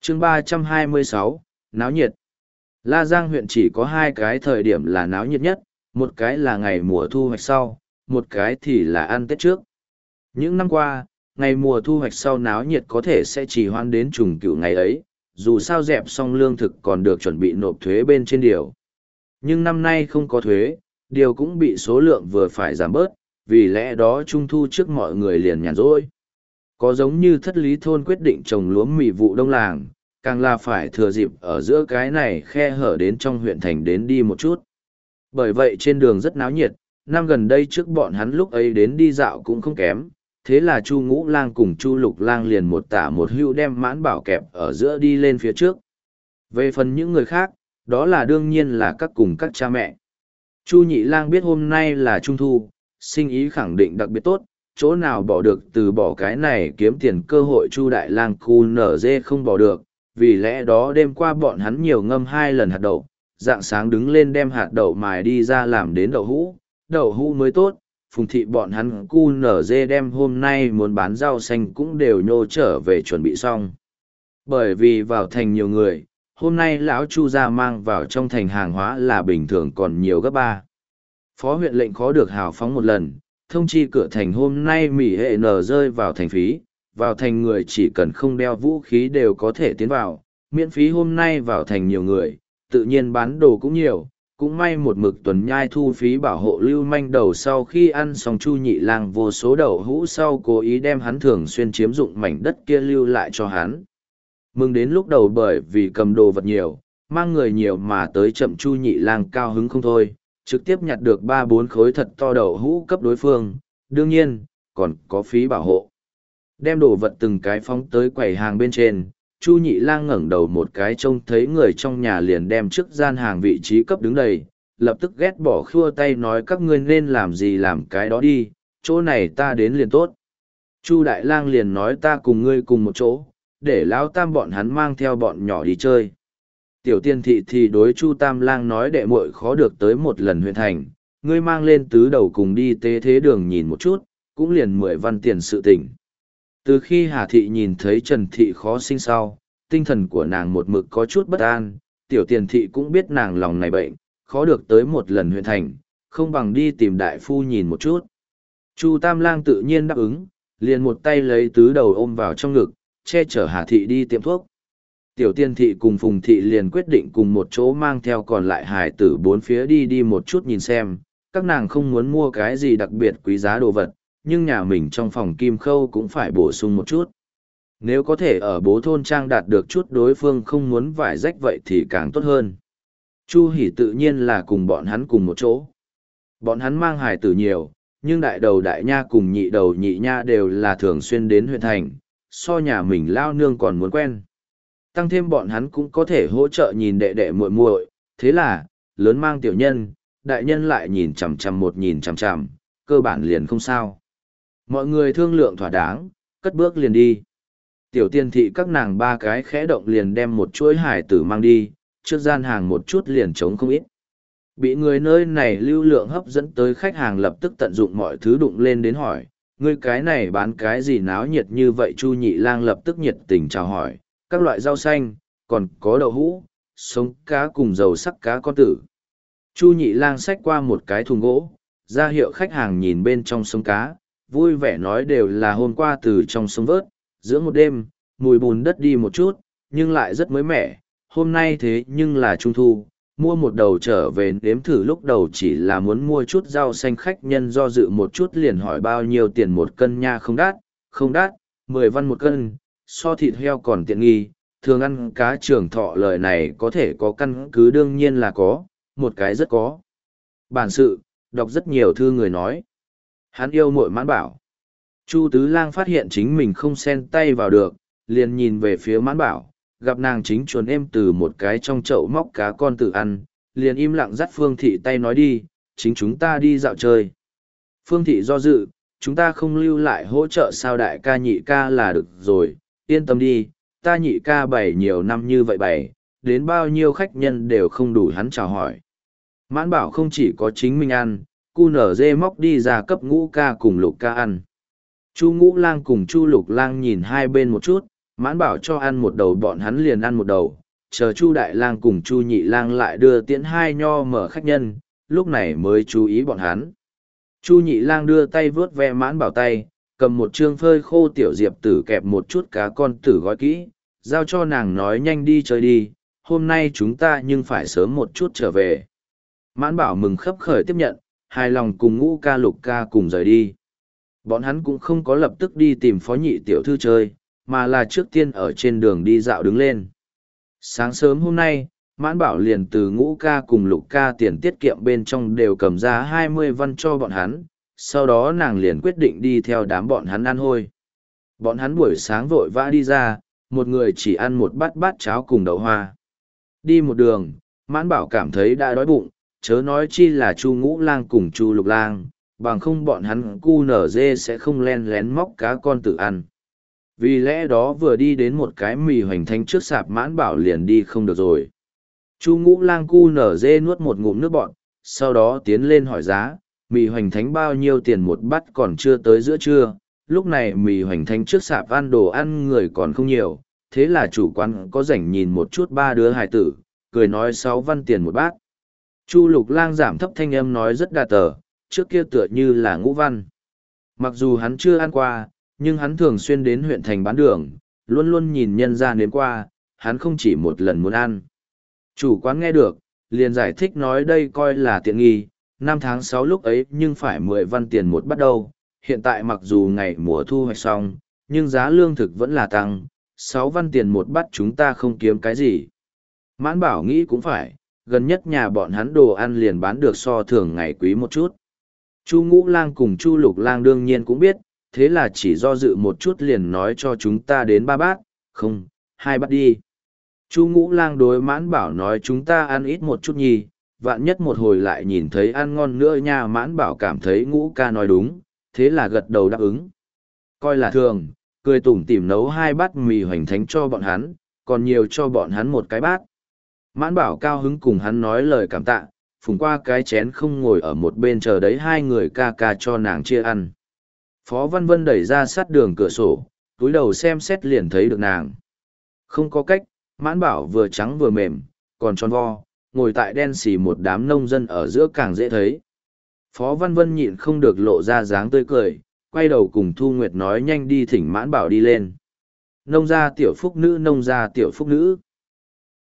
chương 326, náo nhiệt. La Giang huyện chỉ có hai cái thời điểm là náo nhiệt nhất, một cái là ngày mùa thu hoạch sau, một cái thì là ăn Tết trước. Những năm qua, ngày mùa thu hoạch sau náo nhiệt có thể sẽ chỉ hoan đến trùng cửu ngày ấy, dù sao dẹp xong lương thực còn được chuẩn bị nộp thuế bên trên điều. Nhưng năm nay không có thuế, điều cũng bị số lượng vừa phải giảm bớt, vì lẽ đó trung thu trước mọi người liền nhàn rỗi. Có giống như thất lý thôn quyết định trồng lúa mì vụ đông làng, càng là phải thừa dịp ở giữa cái này khe hở đến trong huyện thành đến đi một chút. Bởi vậy trên đường rất náo nhiệt, năm gần đây trước bọn hắn lúc ấy đến đi dạo cũng không kém, thế là Chu Ngũ Lang cùng Chu Lục Lang liền một tả một hữu đem Mãn Bảo kẹp ở giữa đi lên phía trước. Về phần những người khác, đó là đương nhiên là các cùng các cha mẹ. Chu Nhị Lang biết hôm nay là Trung Thu, sinh ý khẳng định đặc biệt tốt, chỗ nào bỏ được từ bỏ cái này kiếm tiền cơ hội. Chu Đại Lang cu nở dê không bỏ được, vì lẽ đó đêm qua bọn hắn nhiều ngâm 2 lần hạt đậu, dạng sáng đứng lên đem hạt đậu mài đi ra làm đến đậu hũ mới tốt. Phùng thị bọn hắn cu nở dê đem hôm nay muốn bán rau xanh cũng đều nhô trở về chuẩn bị xong. Bởi vì vào thành nhiều người, hôm nay lão Chu gia mang vào trong thành hàng hóa là bình thường còn nhiều gấp 3. Phó huyện lệnh khó được hào phóng một lần, thông chi cửa thành hôm nay mỉ hệ nở rơi vào thành phí, vào thành người chỉ cần không đeo vũ khí đều có thể tiến vào, miễn phí. Hôm nay vào thành nhiều người, tự nhiên bán đồ cũng nhiều, cũng may một mực tuần nhai thu phí bảo hộ lưu manh đầu. Sau khi ăn xong Chu Nhị Lang vô số đậu hũ sau cố ý đem hắn thường xuyên chiếm dụng mảnh đất kia lưu lại cho hắn. Mừng đến lúc đầu bởi vì cầm đồ vật nhiều, mang người nhiều mà tới chậm, Chu Nhị Lang cao hứng không thôi, trực tiếp nhặt được 3-4 khối thật to đậu hũ cấp đối phương, đương nhiên, còn có phí bảo hộ. Đem đồ vật từng cái phóng tới quầy hàng bên trên, Chu Nhị Lang ngẩng đầu một cái trông thấy người trong nhà liền đem trước gian hàng vị trí cấp đứng đầy, lập tức ghét bỏ khua tay nói các ngươi nên làm gì làm cái đó đi, chỗ này ta đến liền tốt. Chu Đại Lang liền nói ta cùng ngươi cùng một chỗ, để lão tam bọn hắn mang theo bọn nhỏ đi chơi. Tiểu Tiên thị thì đối Chu Tam Lang nói đệ muội khó được tới một lần huyện thành, ngươi mang lên tứ đầu cùng đi tế thế đường nhìn một chút, cũng liền 10 văn tiền sự tình. Từ khi Hà thị nhìn thấy Trần thị khó sinh sau, tinh thần của nàng một mực có chút bất an, Tiểu Tiền thị cũng biết nàng lòng này bệnh, khó được tới một lần huyện thành, không bằng đi tìm đại phu nhìn một chút. Chu Tam Lang tự nhiên đáp ứng, liền một tay lấy tứ đầu ôm vào trong ngực, che chở Hà thị đi tiệm thuốc. Tiểu Tiên thị cùng Phùng thị liền quyết định cùng một chỗ mang theo còn lại hài tử bốn phía đi một chút nhìn xem, các nàng không muốn mua cái gì đặc biệt quý giá đồ vật, nhưng nhà mình trong phòng kim khâu cũng phải bổ sung một chút. Nếu có thể ở bố thôn trang đạt được chút đối phương không muốn vải rách vậy thì càng tốt hơn. Chu Hỷ tự nhiên là cùng bọn hắn cùng một chỗ. Bọn hắn mang hài tử nhiều, nhưng đại đầu đại nha cùng nhị đầu nhị nha đều là thường xuyên đến huyện thành, so nhà mình lao nương còn muốn quen. Tăng thêm bọn hắn cũng có thể hỗ trợ nhìn đệ đệ muội muội, thế là, lớn mang tiểu nhân, đại nhân lại nhìn chằm chằm, cơ bản liền không sao. Mọi người thương lượng thỏa đáng, cất bước liền đi. Tiểu Tiên thị các nàng ba cái khẽ động liền đem một chuỗi hải tử mang đi, trước gian hàng một chút liền trống không ít. Bị người nơi này lưu lượng hấp dẫn tới, khách hàng lập tức tận dụng mọi thứ đụng lên đến hỏi, ngươi cái này bán cái gì náo nhiệt như vậy? Chu Nhị Lang lập tức nhiệt tình chào hỏi, các loại rau xanh, còn có đậu hũ, sống cá cùng dầu sắc cá con tử. Chu Nhị Lang xách qua một cái thùng gỗ, ra hiệu khách hàng nhìn bên trong sống cá, vui vẻ nói đều là hôm qua từ trong sông vớt, giữa một đêm, mùi bùn đất đi một chút, nhưng lại rất mới mẻ. Hôm nay thế nhưng là Trung Thu, mua một đầu trở về nếm thử. Lúc đầu chỉ là muốn mua chút rau xanh, khách nhân do dự một chút liền hỏi bao nhiêu tiền một cân nha. Không đắt, 10 văn một cân, so thịt heo còn tiện nghi. Thường ăn cá Trường Thọ lời này có thể có căn cứ, đương nhiên là có, một cái rất có bản sự, đọc rất nhiều thư người nói. Hắn yêu muội Mãn Bảo. Chu Tứ Lang phát hiện chính mình không xen tay vào được, liền nhìn về phía Mãn Bảo, gặp nàng chính chuồn êm từ một cái trong chậu móc cá con tự ăn, liền im lặng dắt Phương Thị tay nói đi, chính chúng ta đi dạo chơi. Phương Thị do dự, chúng ta không lưu lại hỗ trợ sao? Đại ca nhị ca là được rồi, yên tâm đi, ta nhị ca bày nhiều năm như vậy bày, đến bao nhiêu khách nhân đều không đủ hắn chào hỏi. Mãn Bảo không chỉ có chính mình ăn, cu nở dê móc đi ra cấp Ngũ ca cùng Lục ca ăn. Chu Ngũ Lang cùng Chu Lục Lang nhìn hai bên một chút, Mãn bảo cho ăn một đầu bọn hắn liền ăn một đầu, chờ Chu Đại Lang cùng Chu Nhị Lang lại đưa tiễn hai nho mở khách nhân, lúc này mới chú ý bọn hắn. Chu Nhị Lang đưa tay vướt ve Mãn bảo tay, cầm một trương phơi khô tiểu diệp tử kẹp một chút cá con tử gói kỹ, giao cho nàng nói nhanh đi chơi đi, hôm nay chúng ta nhưng phải sớm một chút trở về. Mãn bảo mừng khấp khởi tiếp nhận, hài lòng cùng Ngũ ca Lục ca cùng rời đi. Bọn hắn cũng không có lập tức đi tìm phó nhị tiểu thư chơi, mà là trước tiên ở trên đường đi dạo đứng lên. Sáng sớm hôm nay, Mãn bảo liền từ Ngũ ca cùng Lục ca tiền tiết kiệm bên trong đều cầm ra 20 văn cho bọn hắn, sau đó nàng liền quyết định đi theo đám bọn hắn ăn hôi. Bọn hắn buổi sáng vội vã đi ra, một người chỉ ăn một bát cháo cùng đậu hoa. Đi một đường, Mãn bảo cảm thấy đã đói bụng, chớ nói chi là Chu Ngũ Lang cùng Chu Lục Lang, bằng không bọn hắn cu nở dê sẽ không len lén móc cá con tự ăn. Vì lẽ đó vừa đi đến một cái mì hoành thánh trước sạp, Mãn bảo liền đi không được rồi. Chu Ngũ Lang cu nở dê nuốt một ngụm nước bọt, sau đó tiến lên hỏi giá, mì hoành thánh bao nhiêu tiền một bát, còn chưa tới giữa trưa. Lúc này mì hoành thánh trước sạp ăn đồ ăn người còn không nhiều, thế là chủ quán có rảnh nhìn một chút ba đứa hài tử, cười nói 6 văn tiền một bát. Chu Lục Lang giảm thấp thanh âm nói rất đà tờ, trước kia tựa như là ngũ văn. Mặc dù hắn chưa ăn qua, nhưng hắn thường xuyên đến huyện thành bán đường, luôn luôn nhìn nhân ra nếm qua, hắn không chỉ một lần muốn ăn. Chủ quán nghe được, liền giải thích nói đây coi là tiện nghi, 5 tháng 6 lúc ấy nhưng phải 10 văn tiền một bắt đầu, hiện tại mặc dù ngày mùa thu hoạch xong, nhưng giá lương thực vẫn là tăng, 6 văn tiền một bát chúng ta không kiếm cái gì. Mãn bảo nghĩ cũng phải, gần nhất nhà bọn hắn đồ ăn liền bán được so thường ngày quý một chút. Chu Ngũ Lang cùng Chu Lục Lang đương nhiên cũng biết, thế là chỉ do dự một chút liền nói cho chúng ta đến 3 bát, không, 2 bát đi. Chu Ngũ Lang đối Mãn bảo nói chúng ta ăn ít một chút nhì, vạn nhất một hồi lại nhìn thấy ăn ngon nữa nha. Mãn bảo cảm thấy Ngũ ca nói đúng, thế là gật đầu đáp ứng. Coi là thường, cười tủm tỉm nấu 2 bát mì hoành thánh cho bọn hắn, còn nhiều cho bọn hắn một cái bát. Mãn bảo cao hứng cùng hắn nói lời cảm tạ, phùng qua cái chén không ngồi ở một bên chờ đấy hai người ca ca cho nàng chia ăn. Phó Văn Vân đẩy ra sát đường cửa sổ, túi đầu xem xét liền thấy được nàng. Không có cách, Mãn bảo vừa trắng vừa mềm, còn tròn vo, ngồi tại đen xì một đám nông dân ở giữa càng dễ thấy. Phó Văn Vân nhịn không được lộ ra dáng tươi cười, quay đầu cùng Thu Nguyệt nói nhanh đi thỉnh Mãn bảo đi lên. Nông gia tiểu phúc nữ, nông gia tiểu phúc nữ.